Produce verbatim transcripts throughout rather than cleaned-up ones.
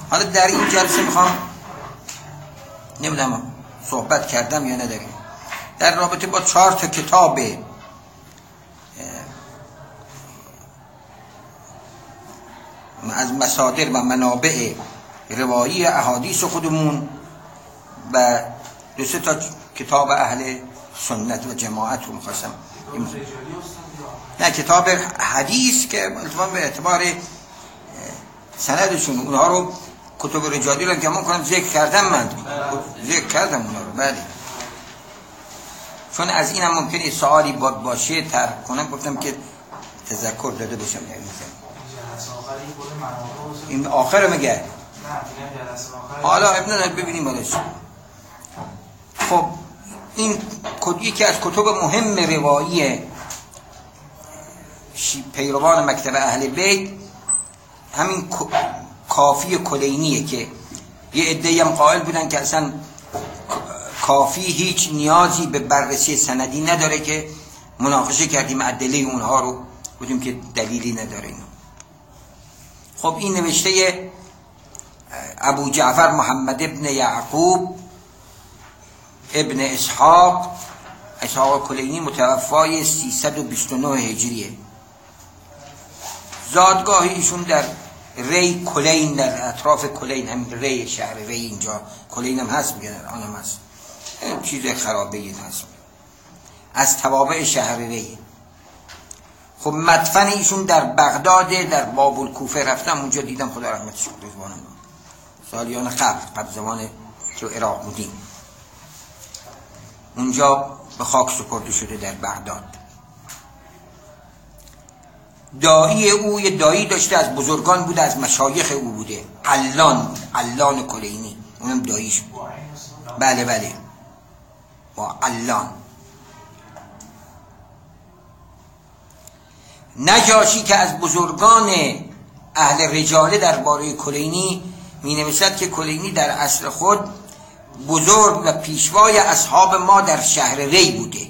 حالا در این جلسه میخوام نمیدونم صحبت کردم یا نداریم در رابطه با چهار تا کتاب از مصادر و منابع روایی احادیث خودمون و دو سه تا کتاب اهل سنت و جماعت رو میخواستم. نه کتاب حدیث که التفاق به اعتبار سندشون اونها رو کتب رجالی رو گمان کنم ذکر کردم من ذکر کردم اونها رو بله چون از اینم ممکنه سوالی باشه ترک کنم گفتم که تذکر داده باشم این آخر میگه حالا ابن ببینیم حالش. خب این یکی از کتب مهم روایی پیروان مکتب اهل بیت همین کافی کلینیه که یه عده‌ای هم قائل بودن که اصلا کافی هیچ نیازی به بررسی سندی نداره که مناقشه کردیم ادله اونها رو بودیم که دلیلی نداره اینو. خب این نوشته ابو جعفر محمد ابن یعقوب ابن اسحاق اسحاق کلینی متوفای سیصد و بیست و نه هجریه. زادگاه ایشون در ری کلین در اطراف کلین همین ری شهر ری اینجا کلین هم هست میگن آنم هست چیز خرابه این هست از توابع شهر ری. خب مدفن ایشون در بغداد در باب الکوفه رفتم اونجا دیدم خدا رحمتش کنه سالیان قبل قبل زمان که عراق بودیم اونجا به خاک سپرده شده در بغداد. دایی او یه دایی داشته از بزرگان بوده از مشایخ او بوده علان علان کلینی اونم داییش بود بله بله با علان. نجاشی که از بزرگان اهل رجاله درباره کلینی می نویسد که کلینی در اصل خود بزرگ و پیشوای اصحاب ما در شهر ری بوده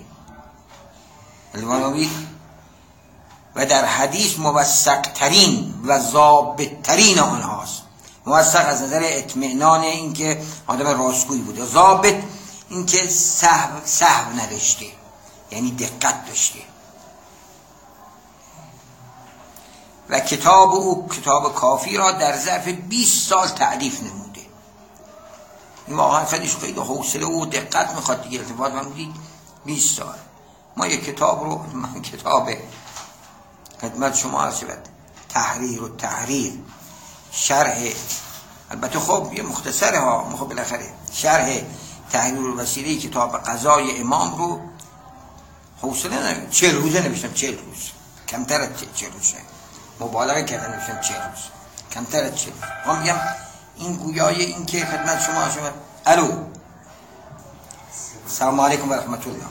و در حدیث موثق ترین و ضابط ترین آنهاست. موثق از نظر اطمینان اینکه آدم راستگویی بوده، ضابط اینکه سهو سهو نداشته یعنی دقت داشته. و کتاب او کتاب کافی را در ظرف بیست سال تألیف نموده. این واقعا خیلیش خیلی حوصله و دقت میخواد دیگه التفات من بودید بیست سال. ما یک کتاب رو من کتاب خدمت شما عرض شود تحریر و تحریر شرح البته خب یه مختصره ها خب بالاخره شرح تحریر الوسیله کتاب قضای امام رو حوصله ندارم چهل روزه نوشتم چهل روز کمتر از چهل روز مبالغه کردن نوشتم چهل روز کمتر از چهل روز. ما میگم این گویای این که خدمت شما شما الو سلام علیکم و رحمت الله.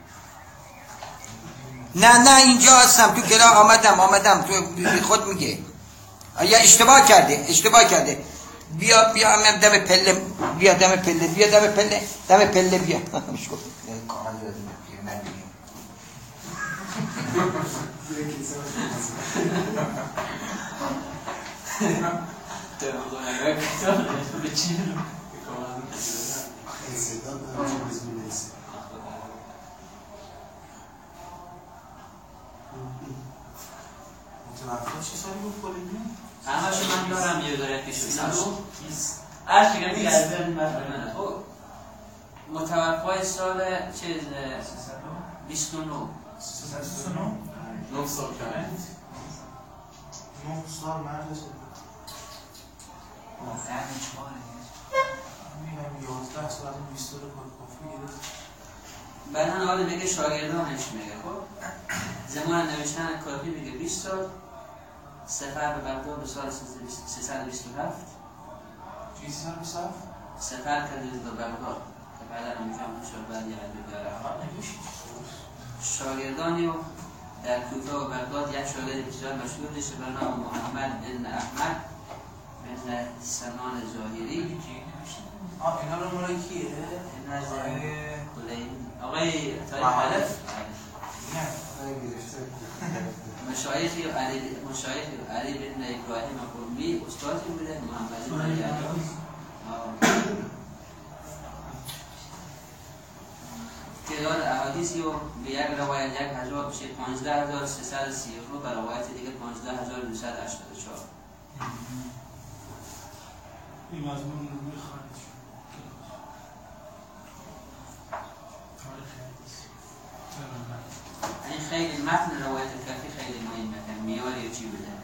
نه نه اینجا هستم تو کلا آمدم آمدم تو خود میگه یا اشتباه کرده اشتباه کرده بیا بیا هم دم پله بیا دم پله بیا دم پله دم پله بیا مش گفت کامل دادیم من چه سالی بود کلینی؟ همه شو من دارم یه داره پیش رو عرض میگم دیگه از بین من متوفای سال چیز بیست و نه بیست و نه؟ نه سال کرد نه سال مرد شد دهمی چهاره میگم یازده سال از این بیست و نه کافی گرفت بعدن حالا میگه شاگردانش میگه خب زمان نوشتن کافی میگه بیست سال سفر به بغداد به سال سیصد و بیست و هفت چی سیصد و بیست و هفت؟ سفر کردید به بغداد که بعدا اونجا هم شد بعد یه قدر داره شاگردانی و در کوفه و بغداد یک شاگرد بسیار مشهور داشته به نام محمد بن احمد بن سنان ظاهری. آه اینا رو مال کیه؟ اینا از کلینی آقای تاریخ علف نه آقای گرفته مشایخی علی مشایخ علی بن ابراهیم قرمی استادی بوده محمد بن علی تعداد احادیثی رو به یک روایت یک هزار بشه پانزده هزار سیصد و سی و به روایت دیگه پانزده هزار دویست و هشتاد و چهار. این مضمون رو میخواهید این خیلی متن روایت کافی خیلی مهمه که میاری چی بوده.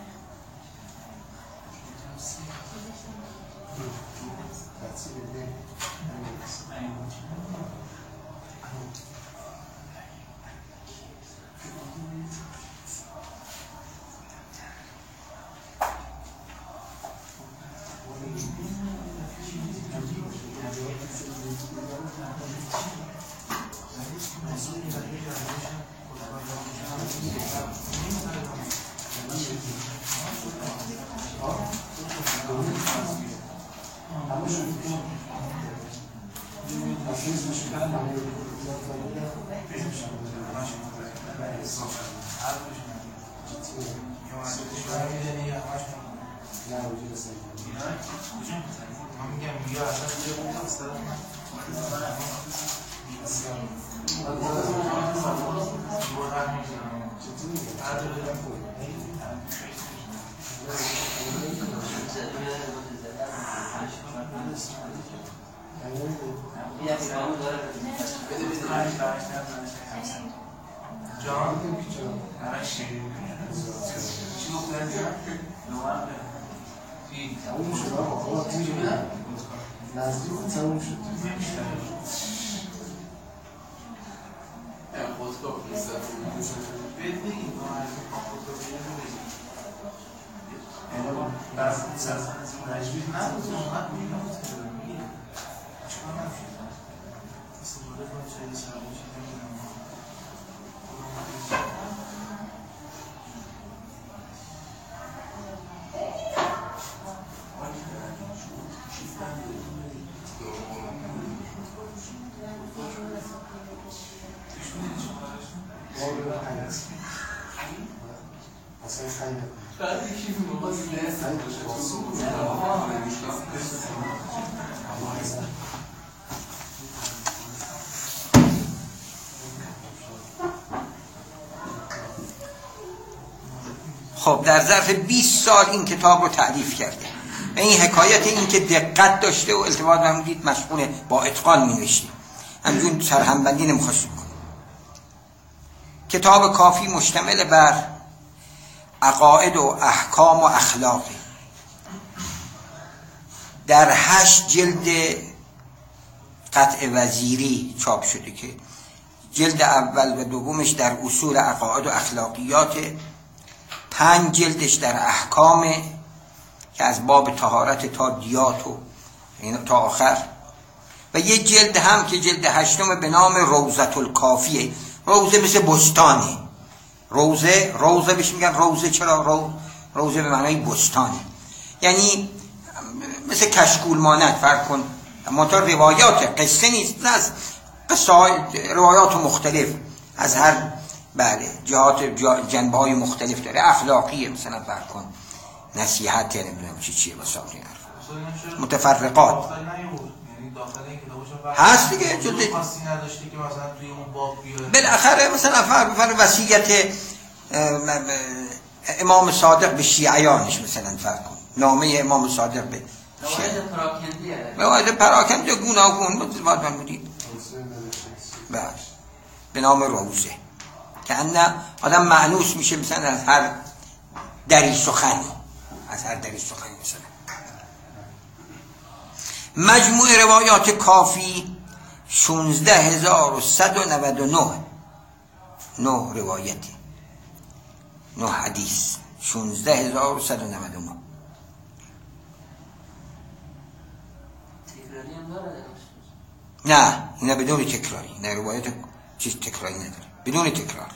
خب در ظرف بیست سال این کتاب رو تألیف کرده. این حکایت این که دقت داشته و التفات فرمودید مشغول با اتقان می نوشته. همجون سرهمبندی نمیخواست کنه. کتاب کافی مشتمل بر عقاید و احکام و اخلاقی. در هشت جلد قطع وزیری چاپ شده که جلد اول و دومش در اصول عقاید و اخلاقیات، پنج جلدش در احکام که از باب طهارت تا دیات و تا آخر، و یه جلد هم که جلد هشتم به نام روضة الکافیه. روضه مثل بستانه، روضه روضه بهش میگن روضه. چرا رو روضه به معنای بستانه، یعنی مثل کشکول مانند. فرق کن منتها روایات قصه نیست، نه از قصه روایات مختلف از هر بله جهات جنبه های مختلف داره. اخلاقیه مثلا فرق کن، نصیحت نمیدونم چی چیه واسه متفرقات هست دیگه. جلد بالاخره مثلا فرق وصیت امام صادق به شیعیانش مثلا فرق کن، نامه امام صادق به روایت پراکندیه، روایت پراکندیه گوناگون باید من بودید بله به نام روضه که انه آدم معنوس میشه مثلا از هر دری سخنی، از هر دری سخنی. مثلا مجموع روایات کافی شانزده هزار و صد و نود و نه نه روایتی، نه حدیث، شانزده هزار و صد و نود و نه. تکراری هم داره؟ نه اینا بدون تکراری، نه روایت چیز تکراری نداره، بدون تکرار.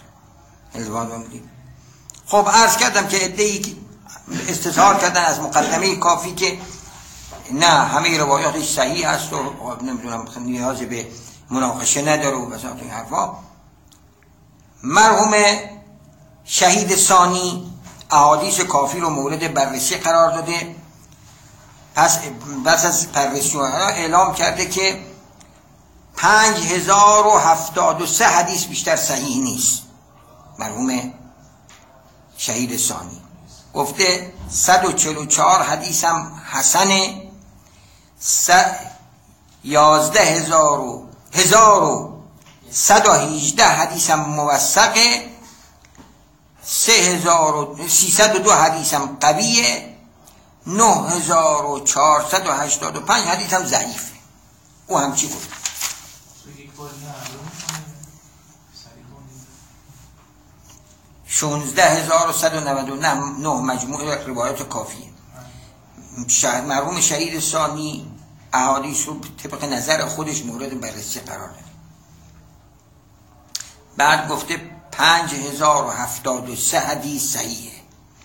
خب عرض کردم که عده‌ای استظهار کردن از مقدمه کافی که نه همه روایاتش صحیح هست و نمیدونم نیاز به مناقشه نداره و بساط این حرفا. مرحوم شهید ثانی احادیث کافی رو مورد بررسی قرار داده. پس پس از بررسی اعلام کرده که پنج هزار و هفتاد و سه حدیث بیشتر صحیح نیست. مرحوم شهید ثانی گفته صد و چهل و چهار حدیث هم حسنه، یازده هزار و هزار و صد و هیجده حدیث هم موثقه، سه هزار و سیصد و دو حدیث هم قویه، نه هزار و چهارصد و هشتاد و پنج حدیث هم ضعیفه. او هم چی گفت؟ شانزده هزار و صد و نود و نه مجموع روایات کافیه. مرحوم شهید ثانی احادیث رو طبق نظر خودش مورد بررسی قرار داده. بعد گفته پنج هزار و هفتاد و سه حدیث صحیحه،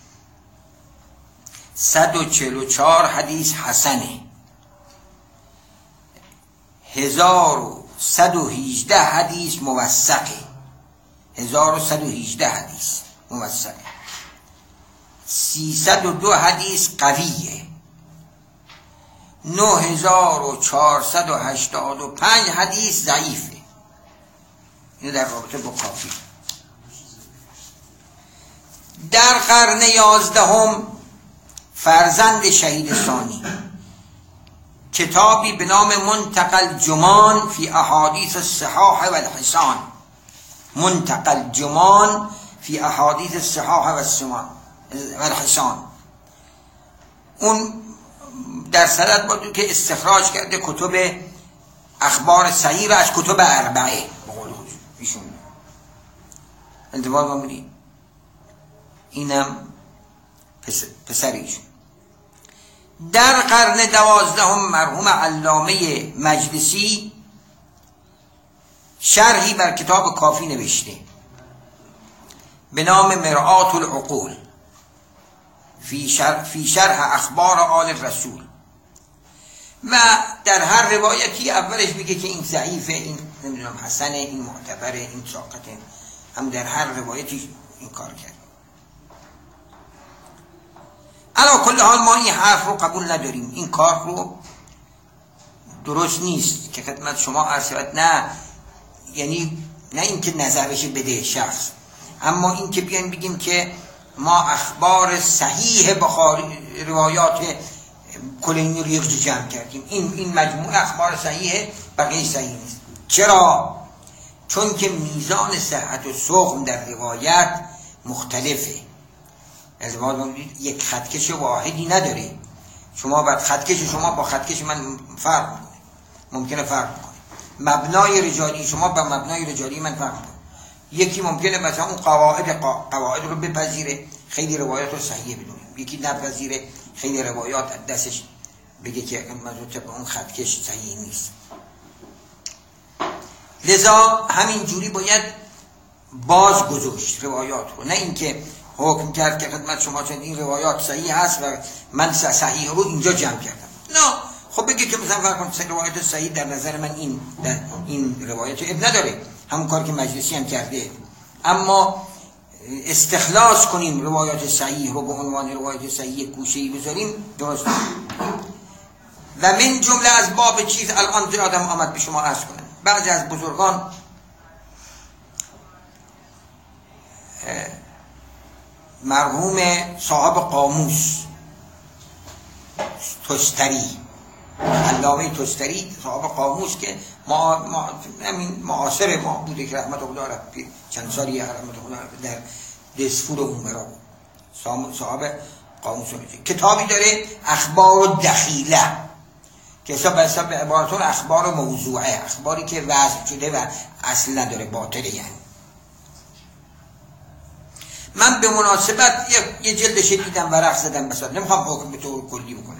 صد و چهل و چهار حدیث حسنه، هزار و صد و هیجده حدیث موثقه، هزار و صد و هیجده حدیث موثقه، سیصد و دو حدیث قویه، نه هزار و چهارصد و هشتاد و پنج حدیث ضعیفه. اینو در رابطه با کافی. در قرن یازدهم فرزند شهید ثانی کتابی به نام منتقل جمان فی احادیث الصحاح و الحسان، منتقل جمان فی احادیث الصحاح و الحسان، اون در صدد بود که استخراج کرده کتب اخبار صحیح و از کتب اربعه بقول ایشون انتباه بمونید. اینم پسر ایشون. در قرن دوازدهم مرحوم علامه مجلسی شرحی بر کتاب کافی نوشته به نام مرآت العقول فی شرح, فی شرح اخبار آل رسول، و در هر روایتی اولش میگه که این ضعیفه، این نمیدونم حسنه، این معتبره، این ساقطه، هم در هر روایتی این کار کرد. علا کل حال ما این حرف رو قبول نداریم، این کار رو درست نیست که خدمت شما عرض شود. نه یعنی نه اینکه نظرش بده شخص، اما اینکه بیایم بگیم که ما اخبار صحیح بخاری روایات کلینی رو یک جمع کردیم، این این مجموعه اخبار صحیح بقیه صحیح نیست. چرا؟ چون که میزان صحت و سقم در روایت مختلفه. از ما یک خطکش واحدی نداره. شما بعد خطکش شما با خطکش من فرق میکنه، ممکنه فرق کنه. مبنای رجالی شما با مبنای رجالی من فرق کنه. یکی ممکنه مثلا اون قواعد قواعد رو بپذیره، خیلی روایات رو صحیح بدونه، یکی نپذیره، خیلی روایات دستش بگه که مثلا اون خطکش صحیح نیست. لذا همین جوری باید باز گذاشت روایات رو، نه اینکه حکم کرد که خدمت شما چون این روایات صحیح هست و من صحیح رو اینجا جمع کردم. نه، خب بگه که مثلا فرق کنید روایات صحیح در نظر من این در این روایت اب نداره، همون کار که مجلسی هم کرده، اما استخلاص کنیم روایات صحیح رو به عنوان روایات صحیح گوشه‌ای بذاریم درست. و من جمله از باب چیز الان زیادم آمد به شما عرض کنم، بعضی از بزرگان مرحوم صاحب قاموس تستری، علامه تستری صاحب قاموس که ما ما همین معاصر ما بوده که رحمت الله علیه چند سالی رحمت الله علیه در دسفور عمرا صاحب قاموس کتابی داره اخبار دخیله که حساب به حساب عبارتون اخبار موضوعه، اخباری که وضع شده و اصل نداره، باطله. یعنی من به مناسبت یه جلدش دیدم ورق زدم، مثلا نمیخوام حکم به طور کلی بکنم.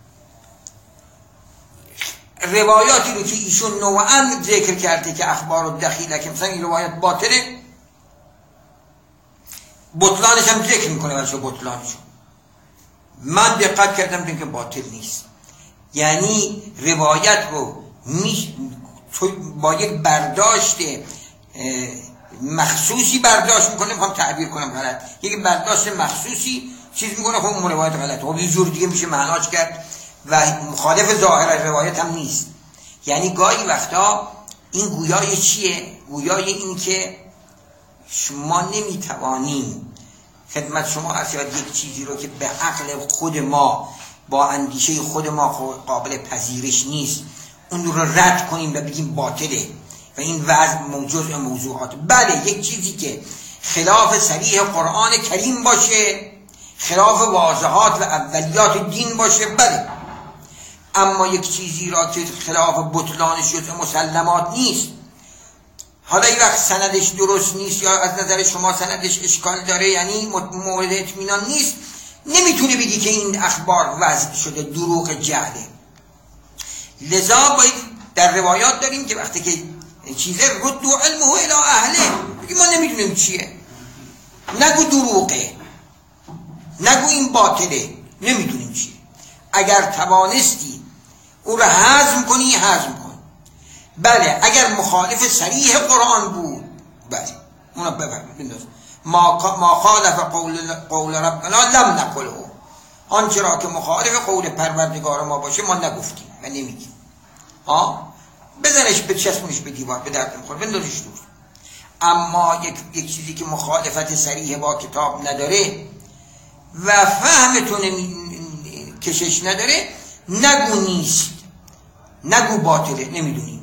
روایاتی رو که ایشون نوعا ذکر کرده که اخبار دخیله که مثلا این روایت باطله، بطلانش هم ذکر میکنه واسه بطلانشون. من دقت کردم دیدم که باطل نیست. یعنی روایت رو می با یک برداشت مخصوصی برداشت میکنه، میخوام تعبیر کنم غلط، یک برداشت مخصوصی چیز میکنه، خب اون روایت غلطه، خب یه جور دیگه میشه معناش کرد و مخالف ظاهر روایت هم نیست. یعنی گاهی وقتا این گویای چیه؟ گویای این که شما نمیتوانیم خدمت شما عرض یک چیزی رو که به عقل خود ما با اندیشه خود ما قابل پذیرش نیست اون رو رد کنیم و بگیم باطله و این وضع موجود موضوعات. بله یک چیزی که خلاف صریح قرآن کریم باشه، خلاف واضحات و اولیات دین باشه، بله، اما یک چیزی را که خلاف بطلانش جزء مسلمات نیست، حالا این وقت سندش درست نیست یا از نظر شما سندش اشکال داره، یعنی مورد اطمینان نیست، نمیتونه بگی که این اخبار وضع شده، دروغ جهله. لذا باید در روایات داریم که وقتی که چیزه ردو علمه الی اهله، بگی ما نمیدونیم چیه، نگو دروغه، نگو این باطله، نمیدونیم چیه. اگر توانستی او را هضم کنی هضم کن. بله اگر مخالف صریح قرآن بود، بله اونا بنداز. ما ما خالف قول قول ربنا لم نقله، آنچه را که مخالف قول پروردگار ما باشه ما نگفتیم و نمیگیم. ها بزنش بچسبونش به دیوار، به درد نمیخوره، بندازش دور. اما یک یک چیزی که مخالفت صریح با کتاب نداره و فهمتون کشش نداره، نگو نیست، نگو باطله، نمیدونیم.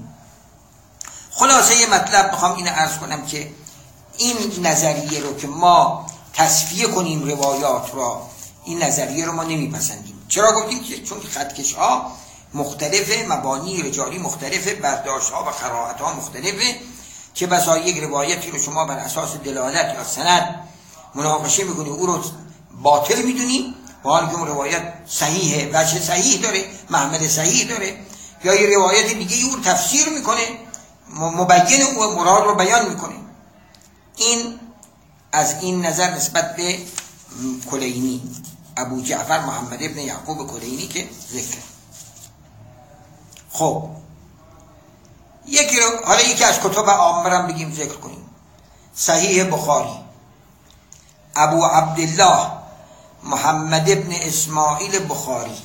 خلاصه یه مطلب میخوام اینو عرض کنم که این نظریه رو که ما تصفیه کنیم روایات را، این نظریه رو ما نمیپسندیم. چرا گفتیم؟ که چون خطکش ها مختلفه، مبانی رجالی مختلفه، برداشت ها و قرائت ها مختلفه، که بسا یک روایتی رو شما بر اساس دلالت یا سند مناقشه میکنی او رو باطل میدونی، با حالی که اون روایت صحیحه، وجه صحیح داره، محمل صحیح داره، یا یه روایت دیگه او رو تفسیر میکنه، مبین او مراد رو بیان میکنه. این از این نظر نسبت به کلینی، ابو جعفر محمد ابن یعقوب کلینی که ذکر. خب یکی رو حالا یکی از کتب عامرم بگیم ذکر کنیم. صحیح بخاری، ابو عبدالله محمد ابن اسماعیل بخاری،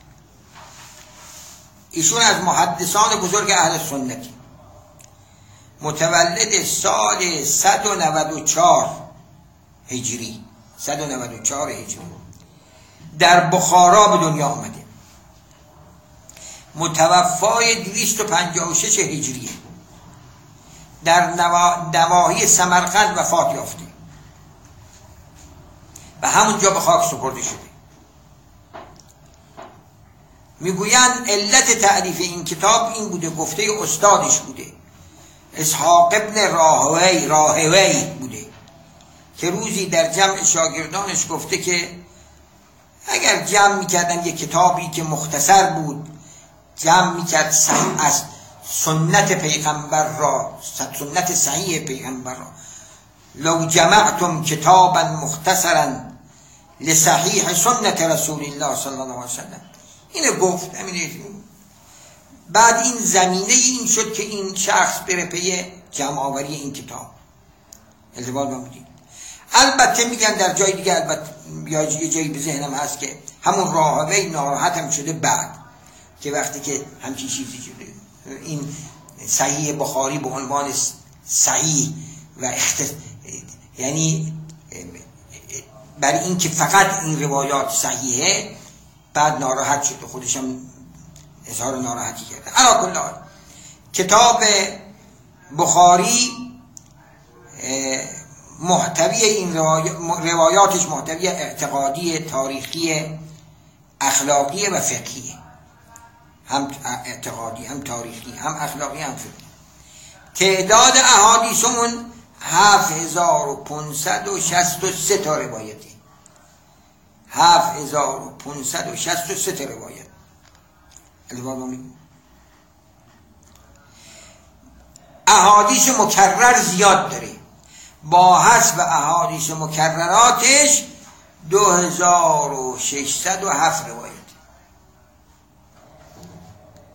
ایشون از محدثان بزرگ اهل سنتی، متولد سال صد و نود و چهار هجری، صد و نود و چهار هجری در بخارا به دنیا آمده، متوفای دویست و پنجاه و شش هجریه، در نواحی سمرقند وفات یافته و همونجا به خاک سپرده شده. میگویند علت تعریف این کتاب این بوده، گفته استادش بوده، اسحاق ابن راهوی راهوی بوده، که روزی در جمع شاگردانش گفته که اگر جمع میکردن یک کتابی که مختصر بود، جمع میکرد صحیح از سنت پیغمبر را، سنت صحیح پیغمبر را، لو جمعتم کتابا مختصرا لصحیح سنت رسول الله صلی الله علیه وسلم، اینو گفت. همینه. بعد این زمینه این شد که این شخص بره پی جمع آوری این کتاب. التفات بمونید. البته میگن در جای دیگه، البته یه جایی به ذهنم هست که همون راهوی ناراحت هم شده بعد که وقتی که همچین چیزی شده، این صحیح بخاری به عنوان صحیح و اختص... یعنی بر این که فقط این روایات صحیحه، بعد ناراحت شده، خودش هم اظهار ناراحتی کرده. علی کل حال کتاب بخاری محتوی این روایاتش محتوی اعتقادی، تاریخی، اخلاقی و فقهی، هم اعتقادی هم تاریخی هم اخلاقی هم فقهی. تعداد احادیثمون هفت هزار و پانصد و شصت و سه تا روایتی، هفت هزار و پانصد و شصت و سه تا روایت. احادیث مکرر زیاد داره، با حسب احادیث مکرراتش دو هزار و ششصد و هفت روایت.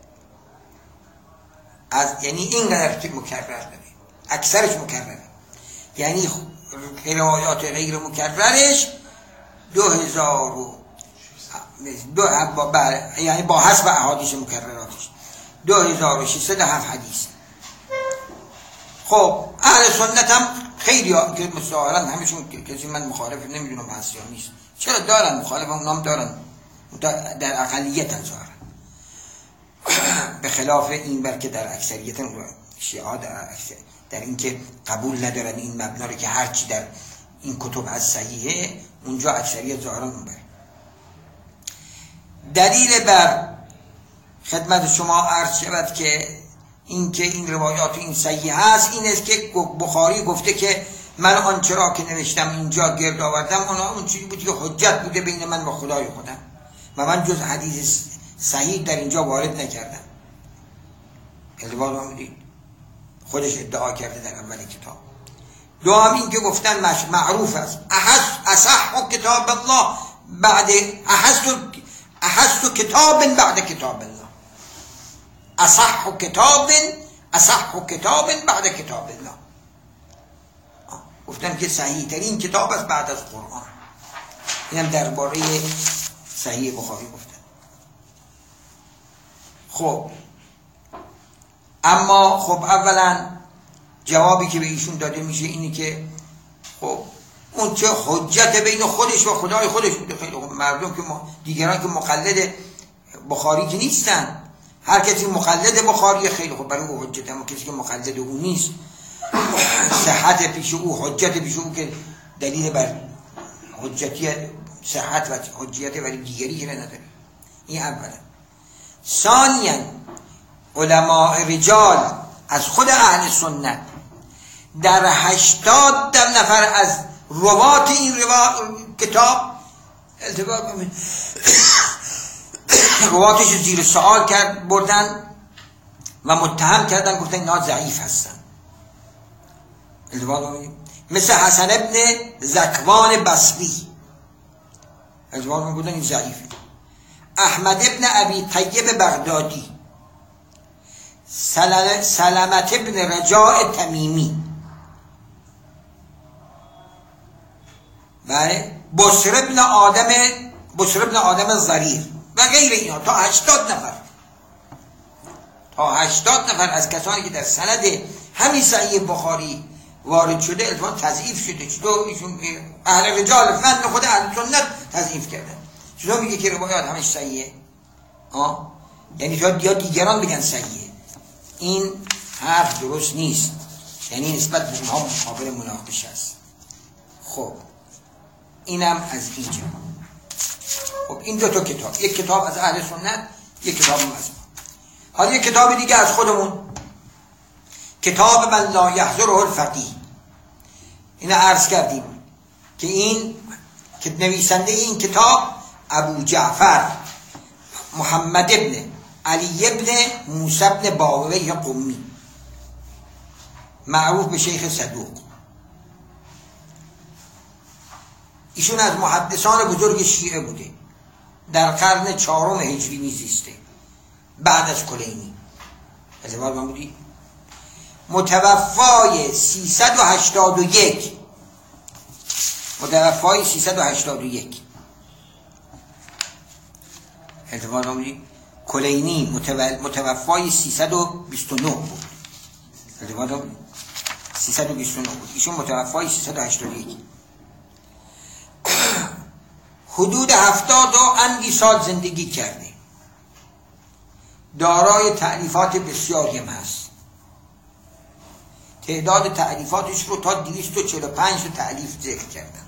از یعنی این قدر که مکرر داره، اکثرش مکرره. یعنی روایات غیر مکررش دو هزار و دو یعنی با حسب احادیث مکرراتش دو هزار و ششصد و هفت حدیث. خب اهل سنت هم خیلی ها که ظاهرا همشون کسی من مخالف نمیدونم هست یا نیست، چرا دارن مخالف هم نام دارن در اقلیت هم ظاهرا، به خلاف این بر که در اکثریت شیعه در اکثر در این که قبول ندارن این مبنا رو که هرچی در این کتب از صحیحه، اونجا اکثریت ظاهرا اون بر. دلیل بر خدمت شما عرض شود که این که این روایات این صحیح هست این است که بخاری گفته که من آنچه را که نوشتم اینجا گرد آوردم اون اون چیزی بود که حجت بوده بین من و خدای خودم و من جز حدیث صحیح در اینجا وارد نکردم. الواد آمدید خودش ادعا کرده در اول کتاب. دوام این که گفتن معروف است اصح کتاب الله بعد احس کتاب بعد کتاب الله، اصح کتاب اصح کتاب بعد کتاب الله، گفتن که صحیح ترین کتاب است بعد از قرآن. اینم درباره صحیح بخاری گفتن. خب اما خب اولا جوابی که به ایشون داده میشه اینی که خب اون چه حجت بین خودش و خدای خودش بوده. خیلی خب مردم که دیگران که مقلد بخاری که نیستن، هر کسی مقلد بخاری خیلی خب برای او حجت، اما کسی که مقلد او نیست صحت پیش او حجت پیش او که دلیل بر حجتی صحت و حجیت برای دیگری که نداره. این اولا. ثانیاً علماء رجال از خود اهل سنت در هشتاد نفر از روات این روا... کتاب التباس رواتش زیر سوال کرد بردن و متهم کردن، گفتن اینها ضعیف هستن. مثل حسن ابن زکوان بصری التباس گفتن این ضعیفه. احمد ابن ابی طیب بغدادی، سلمت ابن رجاء تمیمی، بله، بصر ابن آدم بصر ابن آدم ضریر و غیر اینا، تا هشتاد نفر تا هشتاد نفر از کسانی که در سند همین صحیح بخاری وارد شده البته تضعیف شده. چطور ایشون اهل رجال فن خود اهل سنت تضعیف کردن؟ چطور میگه که روایات همش صحیحه؟ آه یعنی تا یا دیگران بگن صحیحه؟ این حرف درست نیست، یعنی نسبت به اونها مقابل مناقشه است. خب اینم از اینجا. خب این دو تا کتاب، یک کتاب از اهل سنت، یک کتاب از ما. حالا یک کتاب دیگه از خودمون، کتاب من لا یحضره الفقیه. اینو عرض کردیم که این که نویسنده این کتاب ابو جعفر محمد ابن علی ابن موسی ابن باوی قمی، معروف به شیخ صدوق. ایشون از محدثان بزرگ شیعه بوده، در قرن چهارم هجری میزیسته بعد از کلینی. از اول من بودی متوفای سیصد و هشتاد و یک متوفای سیصد و هشتاد و یک اعتبار نامدی کلینی متوفای سیصد و بیست و نه بود. اعتبار نامدی سیصد و بیست و نه بود، ایشون متوفای سیصد و هشتاد و یک. حدود هفتاد و اندی سال زندگی کرده، دارای تألیفات بسیاری هم هست. تعداد تألیفاتش رو تا دویست و چهل و پنج تا تألیف ذکر کردن.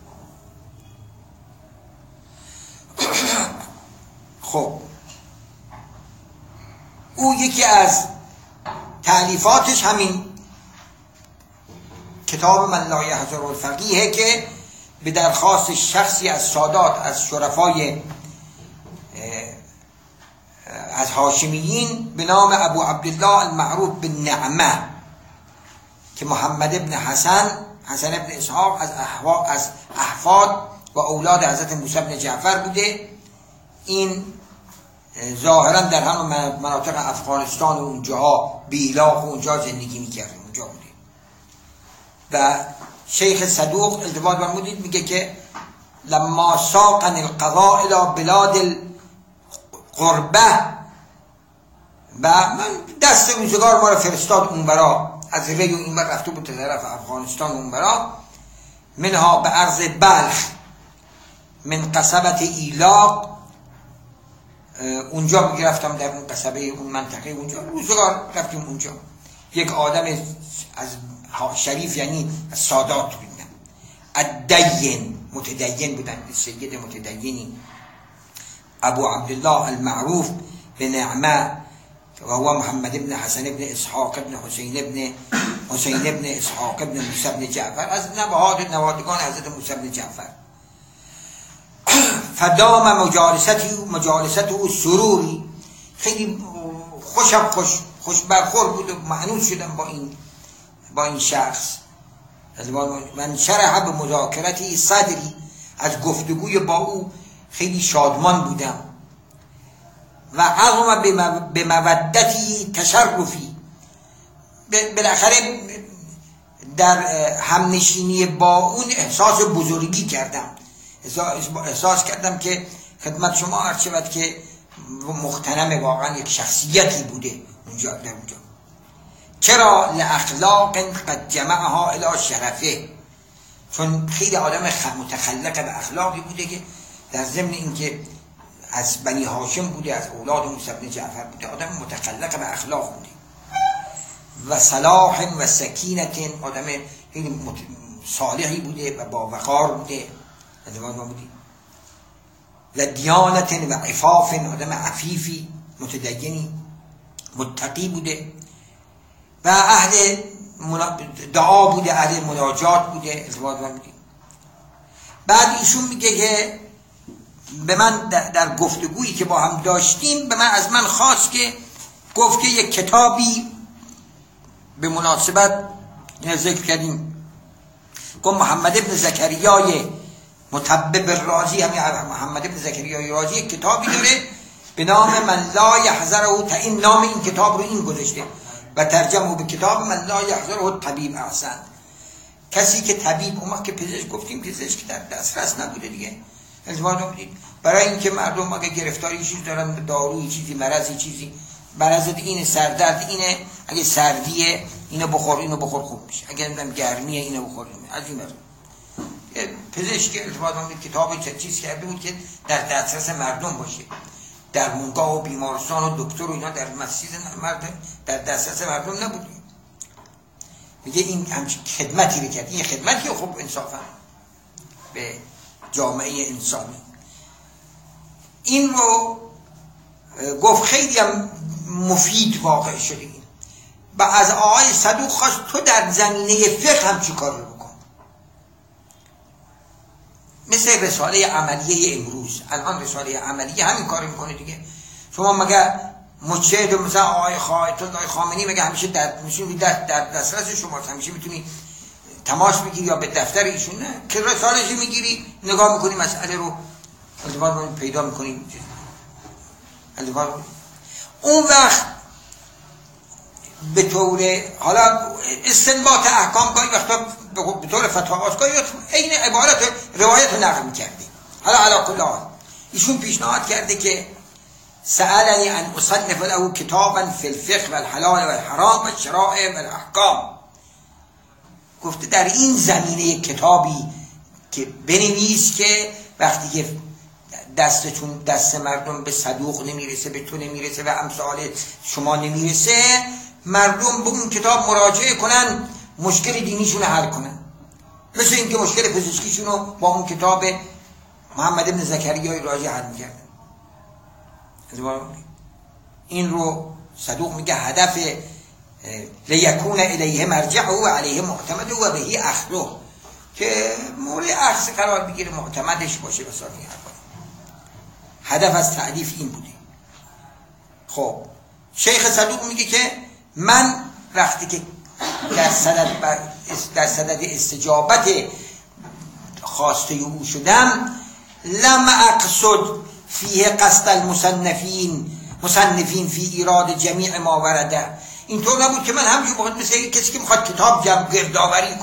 خب او یکی از تألیفاتش همین کتاب من لا یحضره الفقیه که به درخواست شخصی از سادات از شرفای از هاشمیین به نام ابو عبدالله المعروف به نعمه که محمد ابن حسن حسن ابن اسحاق از از احفاد و اولاد حضرت موسی ابن جعفر بوده. این ظاهرا در همون مناطق افغانستان و اونجاها بیلاق و اونجا زندگی میکرده، اونجا بوده. و شیخ صدوق التفات فرمودید میگه که لما ساقن القضاء الى بلاد القربه و من دست روزگار ما رو فرستاد اونورا، از ری و اینور رفته بود طرف افغانستان اونورا، منها به عرض بلخ من قصبت ایلاق، اونجا میگرفتم در اون قصبه اون منطقه اونجا روزگار رفتیم اونجا. یک آدم از شریف یعنی از سادات بودن، الدین متدین بودن، سید متدینی، ابو عبدالله المعروف به نعمه و هو محمد بن حسن بن اسحاق بن حسین بن حسین بن اسحاق بن موسی بن جعفر، از نواد نوادگان حضرت موسی بن جعفر. فدام مجالستی مجالسته و سروری، خیلی خوشم خوش خوش برخورد بود و معنوس شدم با این با این شخص. من شرح به مذاکرتی صدری، از گفتگوی با او خیلی شادمان بودم. و عظم به مودتی تشرفی، بالاخره در همنشینی با اون احساس بزرگی کردم، احساس کردم که خدمت شما عرض شود که مغتنم واقعا یک شخصیتی بوده اونجا در اونجا. چرا؟ لاخلاق قد جمعها الی شرفه، چون خیلی آدم متخلق به اخلاقی بوده که در ضمن اینکه از بنی هاشم بوده، از اولاد موسی بن جعفر بوده، آدم متخلق به اخلاق بوده. و صلاح و سکینت، آدم خیلی صالحی بوده و با وقار بوده و دیانت و عفاف، آدم عفیفی متدینی متقی بوده و اهل دعا بوده، اهل مناجات بوده، ازدواج بوده. بعد ایشون میگه که به من در گفتگویی که با هم داشتیم به من از من خواست که گفت که یک کتابی به مناسبت ذکر کردیم، گفت محمد ابن زکریای مطبب رازی، همین محمد ابن زکریای رازی یک کتابی داره به نام من لا یحضره، تا این نام این کتاب رو این گذاشته و ترجمه به کتاب من لا یحضره طبیب احسن، کسی که طبیب، اون که پزشک گفتیم پزشک در دسترس نبوده دیگه، برای اینکه مردم اگه گرفتاری چیز دارن، داروی چیزی، مرضی چیزی، مرض اینه، سردرد اینه، اگه سردیه اینو بخور، اینو بخور خوب میشه، اگه نمیدونم گرمیه اینو بخور، از این مرض. پزشک التفات فرمود کتاب چه چیز کرده بود که در دسترس مردم باشه، در مونگاه و بیمارستان و دکتر و اینا در مسجد مردم در دسترس مردم نبود. میگه این همچین خدمتی رو کرد، این خدمتی خوب انصافا به جامعه انسانی. این رو گفت خیلی هم مفید واقع شده این. و از آقای صدوق خواست تو در زمینه فقه هم چی کار رو بکن، مثل رساله عملیه امروز. الان رساله عملیه همین کار میکنه دیگه. شما مگه مجتهد مثلا آقای خامنه‌ای مگه همیشه در میشین در دسترس شما همیشه میتونی تماس بگیری یا به دفتر ایشون؟ نه، که رساله‌شو میگیری نگاه میکنی مسئله رو التفات پیدا میکنی. التفات اون وقت به طور حالا استنباط احکام گاهی وقتا به طور فتاواست گاهی عین عبارت روایت رو نقل میکرده. حالا علا کل حال ایشون پیشنهاد کرده که سألنی ان اصنف له کتابا فی الفقه والحلال والحرام والشرائع والاحکام، گفته در این زمینه کتابی که بنویس که وقتی که دستتون دست مردم به صدوق نمیرسه، به تو نمیرسه و امثال شما نمیرسه، مردم به اون کتاب مراجعه کنن، مشکل دینیشون رو حل کنن، مثل اینکه مشکل پزشکیشون رو با اون کتاب محمد ابن زکریای رازی حل میکردن. این رو صدوق میگه هدف لیکون الیه مرجعه و علیه معتمده و بهی اخذه، که مورد اخذ قرار بگیره، معتمدش باشه به صورت این حرفا. هدف از تعلیف این بوده. خب شیخ صدوق میگه که من وقتی که در صدد در صدد استجابت خواسته او شدم، لم اقصد فیه قصد المصنفین مصنفین فی ایراد جمیع ما ورده، اینطور نبود که من همجور بخواد مثل کسی که میخواد کتاب جمع گردآوری کنه،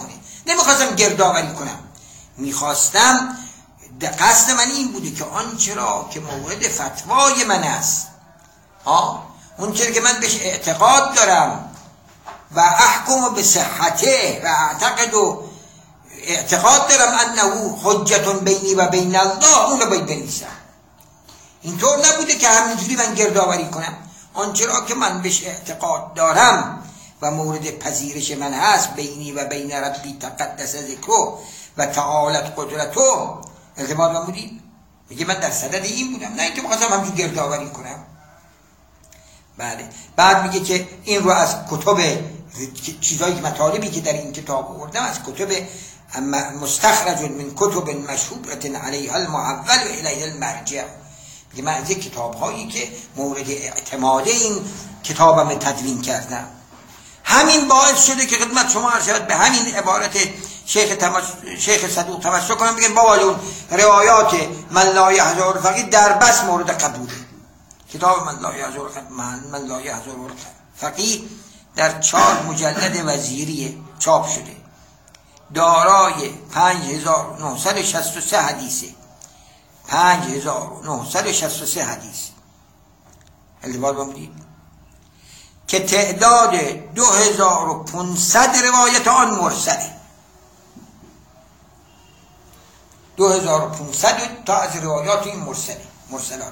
نمیخواستم گردآوری کنم، میخواستم قصد من این بوده که آنچه را که مورد فتوای من است، ها، اون چیزی که من بهش اعتقاد دارم و احکم به صحته و اعتقد و اعتقاد دارم انه حجت بینی و بین الله، اون رو باید بنویسم. اینطور نبوده که همینجوری من گردآوری کنم. آنچه را که من بهش اعتقاد دارم و مورد پذیرش من هست، بینی و بین ربی تقدس ذکره و تعالت قدرته، ارتباط من بودی؟ میگه من در صدد این بودم، نه اینکه بخواستم همینجوری گردآوری کنم. بله. بعد میگه که این رو از کتب چیزایی که مطالبی که در این کتاب آوردم از کتب مستخرج من کتب مشهورة علیها المعول و الیها المرجع، میگه من از کتاب هایی که مورد اعتماد این کتابم تدوین کردم. همین باعث شده که خدمت شما عرض شود به همین عبارت شیخ تمس... شیخ صدوق تمسک کنم، بگن بابا جون روایات من لا یحضر فقیه در بس مورد قبوله. کتاب من لا یحضر من, من لا یحضر فقیه در چهار مجلد وزیری چاپ شده، دارای پنج هزار و نهصد و شصت و سه حدیثه، پنج هزار و نهصد و شصت و سه حدیث الوال بمونید که تعداد دو هزار و پانصد روایت آن مرسله، دو هزار و پانصد تا از روایات این مرسله مرسلات.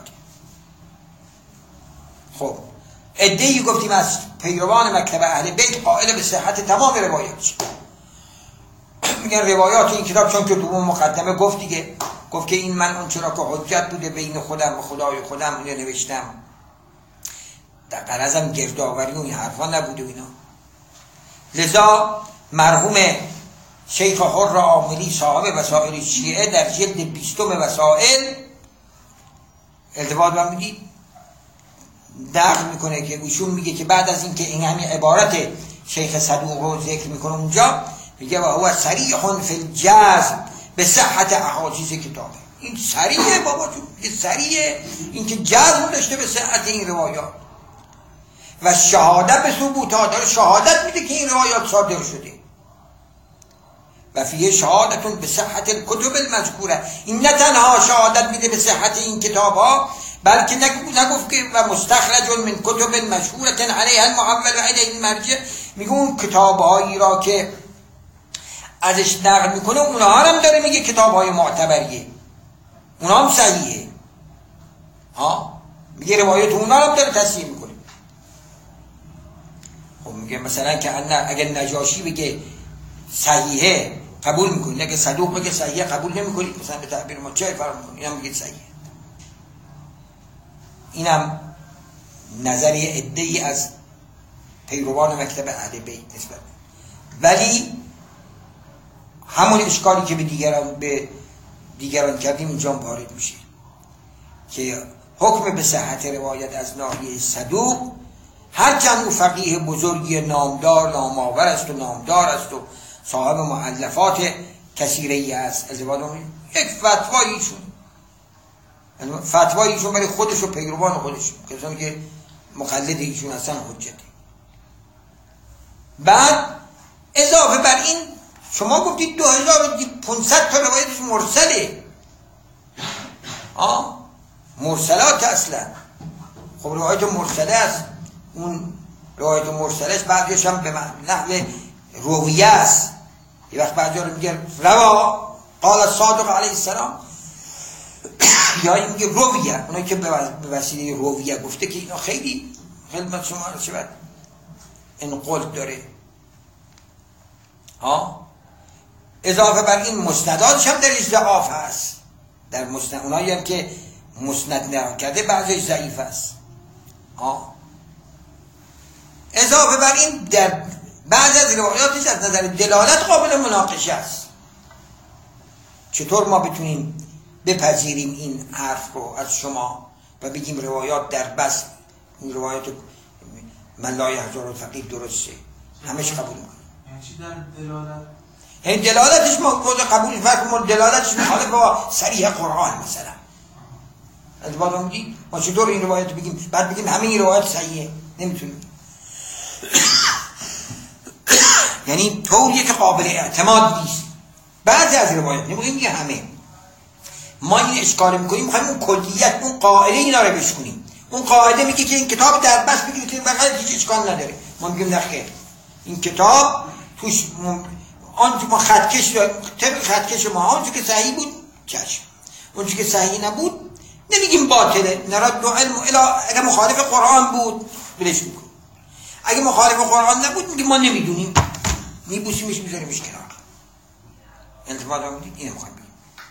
خب عده‌ای گفتیم از پیروان مکتب اهل بیت قائل به صحت تمام روایات، میگن روایات این کتاب، چون که تو مقدمه گفت دیگه، گفت که این من اون چرا که حجت بوده بین خودم و خدای خودم اینو نوشتم، در غرضم گردآوری و این حرفا نبوده اینا. لذا مرحوم شیخ حر عاملی صاحب وسائل شیعه در جلد بیستم وسائل التفات من میدید دقل میکنه که ایشون میگه که بعد از اینکه این همین عبارت شیخ صدوق رو ذکر میکنه اونجا میگه و هو صریح فی الجزم به صحت احادیث کتابه. این صریحه بابا جون، این صریحه، این که جزم داشته به صحت این روایات و شهادت به ثبوتها، داره شهادت میده که این روایات صادر شده و فیه شهادتون به صحت الکتب المذکوره. این نه تنها شهادت میده به صحت این کتاب ها، بلکه نگفت که و مستخرج من کتب مشهورة علیها المعول و الیها المرجع، میگه اون کتاب هایی را که ازش نقل میکنه اونها هم داره میگه کتاب های معتبریه، اونها هم صحیحه، ها میگه روایت اونها هم داره تصحیح میکنه. خب میگه مثلا که اگر نجاشی بگه صحیحه قبول میکنی، اگه صدوق بگه صحیحه قبول نمیکنی، مثلا به تعبیر ما چه فرق میکنی، اینم بگه صحیحه. اینم نظریه عده‌ای از پیروان مکتب اهل بیت نسبت، ولی همون اشکالی که به دیگران به دیگران کردیم اینجا وارد میشه که حکم به صحت روایت از ناحیه صدوق، هرچند او فقیه بزرگی نامدار نامآور است و نامدار است و صاحب مؤلفات کثیره است، از یک فتوای ایشون فتوای ایشون برای خودش و پیروان خودش، کسانی که مقلد ایشون هستن حجته. بعد اضافه بر این شما گفتید دو هزار و پانصد تا روایتش مرسله، آه مرسلات اصلا. خب روایت مرسله است، اون روایت مرسله است بعضیش هم به نحو رویه است، یه وقت بعضی رو میگه روا قال الصادق علیه السلام، یا این میگه رویه، اونایی که به وسیله رویه گفته که اینا خیلی خدمت شما رو شود این قول داره. ها اضافه بر این مسنداتش هم در ضعاف هست، در مسند اونایی هم که مسند نکرده بعضیش ضعیف است. ها اضافه بر این در بعضی از روایاتش از نظر دلالت قابل مناقشه است. چطور ما بتونیم بپذیریم این حرف رو از شما و بگیم روایات در بس این روایات من لا یحضر الفقیه درسته، همش قبول میکنیم؟ یعنی چی در دلالت؟ این دلالتش ما قبول فرق دلالتش مخالف با صریح قرآن مثلا. از بعد ما میگیم ما چطور این روایت بگیم بعد بگیم همین روایت صحیحه؟ نمیتونیم. یعنی طوریه که قابل اعتماد نیست. بعضی از روایات، نمیگیم که همه، ما این اشکال میکنیم، میخوایم اون کلیت، اون قاعده اینا رو بشکنیم. اون قاعده میگه که این کتاب در بس بگیرید که بغل هیچ اشکال نداره. ما میگیم نه خیر، این کتاب توش آن ما خطکش طبق خطکش ما آن که صحیح بود چشم، اون که صحیح نبود نمیگیم باطله، نرد علم الا اگه مخالف قرآن بود بلش میکنیم، اگه مخالف قرآن نبود میگیم ما نمیدونیم، میبوسیمش میذاریمش کنار. انتفاض هم میدید اینه میخوایم بگیم.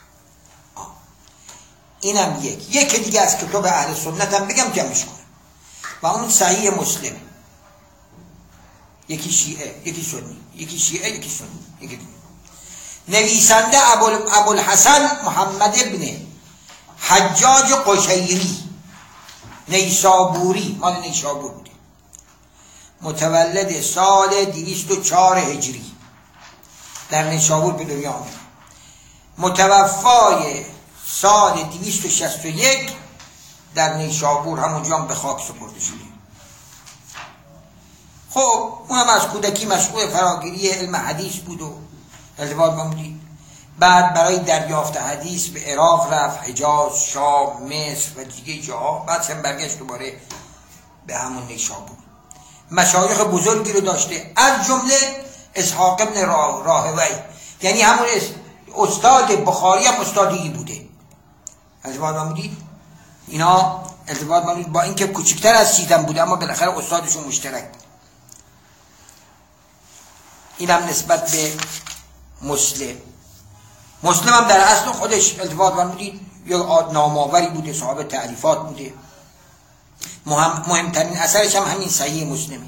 اینم یک یک دیگه از کتاب اهل سنت هم بگم جمعش کنم و اون صحیح مسلم. یکی شیعه، یکی سنی، یکی شیعه، یکی سنی، یکی دیگه. نویسنده ابوالحسن محمد ابن حجاج قشیری نیسابوری، مال نیسابور بوده، متولد سال دویست و چهار هجری در نیسابور به دنیا آمد، متوفای سال دویست و شصت و یک در نیسابور همونجا هم به خاک سپرده شده. خب اونم از کودکی مشغول فراگیری علم حدیث بود و ارتباط بودید. بعد برای دریافت حدیث به عراق رفت، حجاز، شام، مصر و دیگه جاها. بعد هم برگشت دوباره به همون نیسابور. مشایخ بزرگی رو داشته، از جمله اسحاق ابن راهوی، یعنی همون استاد بخاری هم استادی بوده. ارتباط بودید. اینا ارتباط بودید با اینکه کوچکتر از سیدم بوده اما بالاخره استادشون مشترک بود. اینم نسبت به مسلم. مسلم هم در اصل خودش التفات فرمودید یک نامآوری بوده، صاحب تعریفات بوده. مهم مهمترین اثرش هم همین صحیح مسلمه.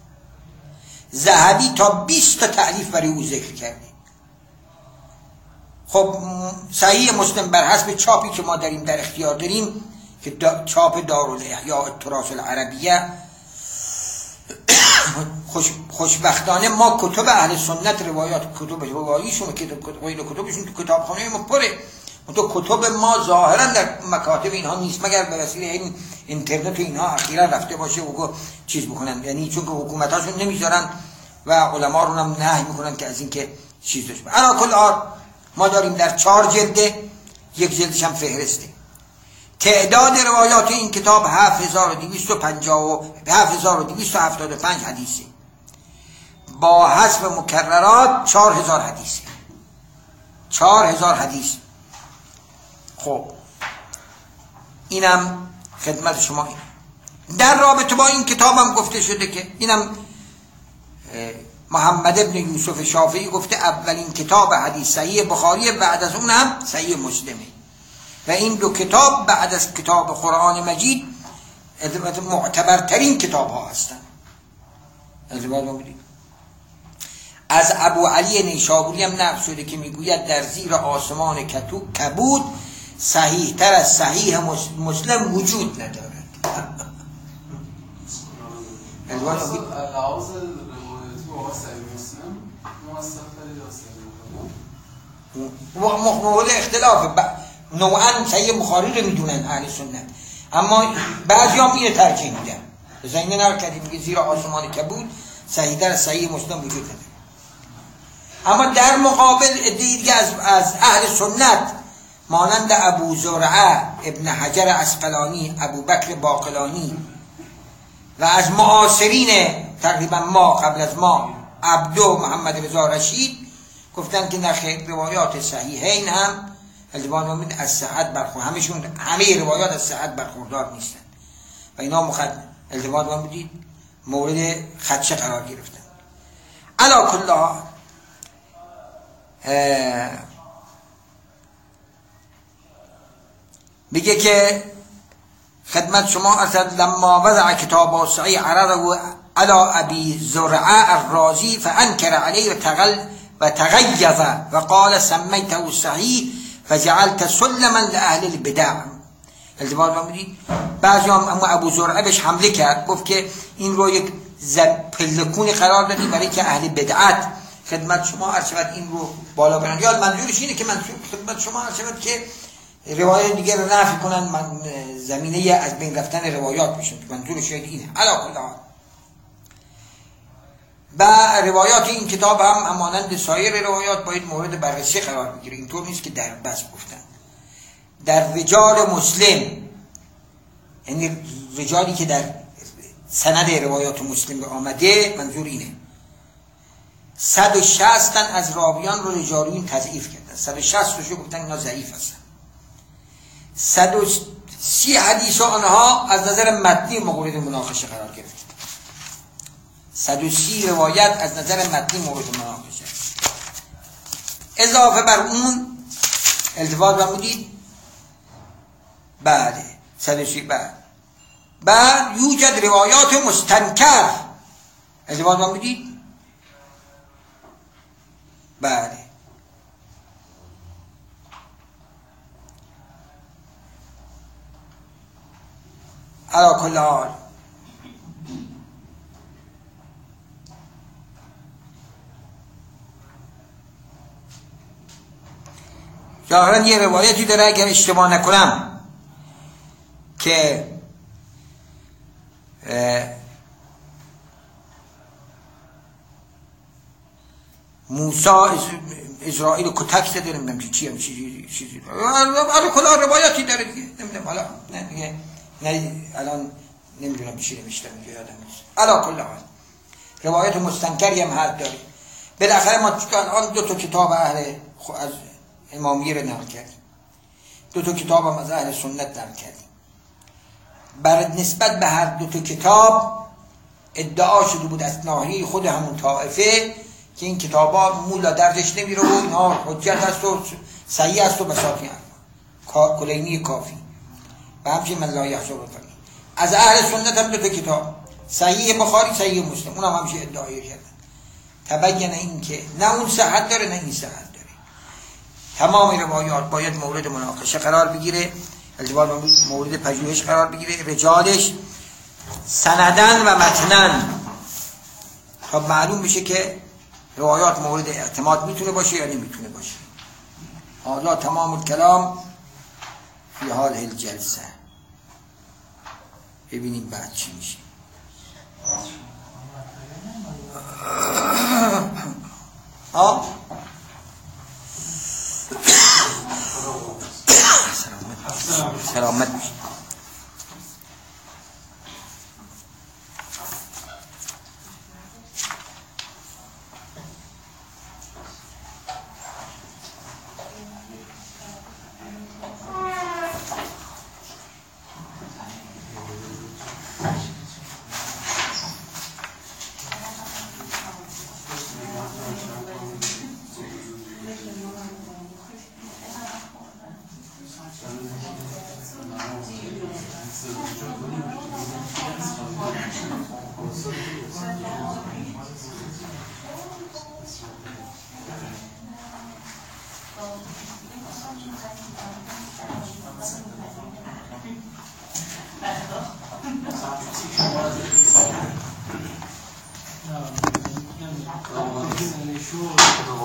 ذهبی تا بیست تا تعریف برای او ذکر کرده. خب صحیح مسلم بر حسب چاپی که ما داریم در اختیار داریم که دا چاپ دارالاحیاء التراث العربیه، خوش خوشبختانه ما کتب اهل سنت روایات کتب رواییشون که کتب کتبشون تو کتابخانه ما پره، تو کتب ما ظاهرا در مکاتب اینها نیست مگر به وسیله این اینترنت و اینها اخیرا رفته باشه و چیز بکنن، یعنی چون که حکومتاشون نمیذارن و علما رو هم نهی میکنن که از این که چیز داشت. علا کل آر ما داریم در چهار جلده، یک جلدش هم فهرسته. تعداد روایات این کتاب هفت هزار و دویست و پنجاه و هفت هزار و دویست و هفتاد و پنج حدیثه، با حذف مکررات چهار هزار حدیثه. چهار هزار حدیث. خب اینم خدمت شما این. در رابطه با این کتاب هم گفته شده که اینم محمد ابن یوسف شافعی گفته اولین کتاب حدیث صحیح بخاری، بعد از اون هم صحیح مسلمه و این دو کتاب بعد از کتاب قرآن مجید معتبرترین کتاب ها هستند. از ابو علی نیشابوری هم نقل شده که میگوید در زیر آسمان کبود صحیح تر از صحیح مسلم وجود ندارد. مورد اختلاف نوعا صحیح بخاری رو میدونن اهل سنت، اما بعضی هم اینو ترجیح میدن. زینه نقل کردیم میگه زیر آسمان کبود صحیح تر از صحیح مسلم وجود نداره. اما در مقابل دیگه از, از اهل سنت مانند ابو زرعه ابن حجر عسقلانی، ابو بکر باقلانی و از معاصرین تقریبا ما قبل از ما عبدو محمد رضا رشید گفتن که نخیر روایات صحیحین هم البان امید از صحت برخورد، همشون همه روایات از صحت برخوردار نیستن و اینا مخد البان امید مورد خدشه قرار گرفتن. علا کلا میگه که خدمت شما اصد لما وضع کتاب صحیح عرضه علا ابی زرعه الرازی فانکر علیه و تغل و تغیظ و قال سمیته صحیح فجعلت سلما لأهل البدع. التباط بمونید بعضی هم اما ابو زرعه بهش حمله کرد، گفت که این رو یک پلکونی قرار دادی برای که اهل بدعت خدمت شما عرض شود این رو بالا برن. یا منظورش اینه که منظور خدمت شما عرض شود که روایات دیگه رو نفی کنن، من زمینه از بین رفتن روایات میشن، منظورش اینه. علا کل حال و روایات این کتاب هم همانند سایر روایات باید مورد بررسی قرار بگیره. اینطور نیست که در بس گفتن. در رجال مسلم، یعنی رجالی که در سند روایات مسلم آمده، منظور اینه صد و شصت تن از راویان رو رجالین تضعیف کردن، صد و شصت رو گفتن اینا ضعیف هستن. صد و سی حدیث آنها از نظر متنی مورد مناقشه قرار گرفت. صد و سی روایت از نظر متنی مورد مناقشه. اضافه بر اون التفات فرمودید بله صد و سی بعد بعد یوجد روایات مستنکر. التفات فرمودید بله. علی کل حال ظاهرا یه روایتی داره اگر اشتباه نکنم که موسی اسرائیل کتک زده، نمیدونم چی هم چیزی چیزی حالا کلا روایاتی داره دیگه، نمیدونم حالا نه دیگه نه الان نمیدونم چی نمیشته میگه یادم نیست. علا کل حال روایت مستنکری هم حد داره. بالاخره ما الان دو تا کتاب اهل از امامیه رو نقل کردیم، دو تا کتاب هم از اهل سنت نقل کردیم. بر نسبت به هر دو تا کتاب ادعا شده بود از ناحیه خود همون طائفه که این کتابا مولا دردش نمیره و اینها حجت هست و صحیح است و بساطی هست، کلینی کافی و همچنین من لا یحجب الفقیه. از اهل سنت هم دو تا کتاب صحیح بخاری صحیح مسلم، اونم هم همیشه ادعای کردن. تبین این که نه اون صحت داره نه این صحت داره. تمام روایات باید مورد مناقشه قرار بگیره، الجواب مورد پژوهش قرار بگیره، رجالش سندن و متنن تا معلوم بشه که روایات مورد اعتماد میتونه باشه یا نمیتونه باشه. حالا تمام الکلام فی حال الجلسه. ببینیم بعد چی میشه. آه سلامت میشه. No,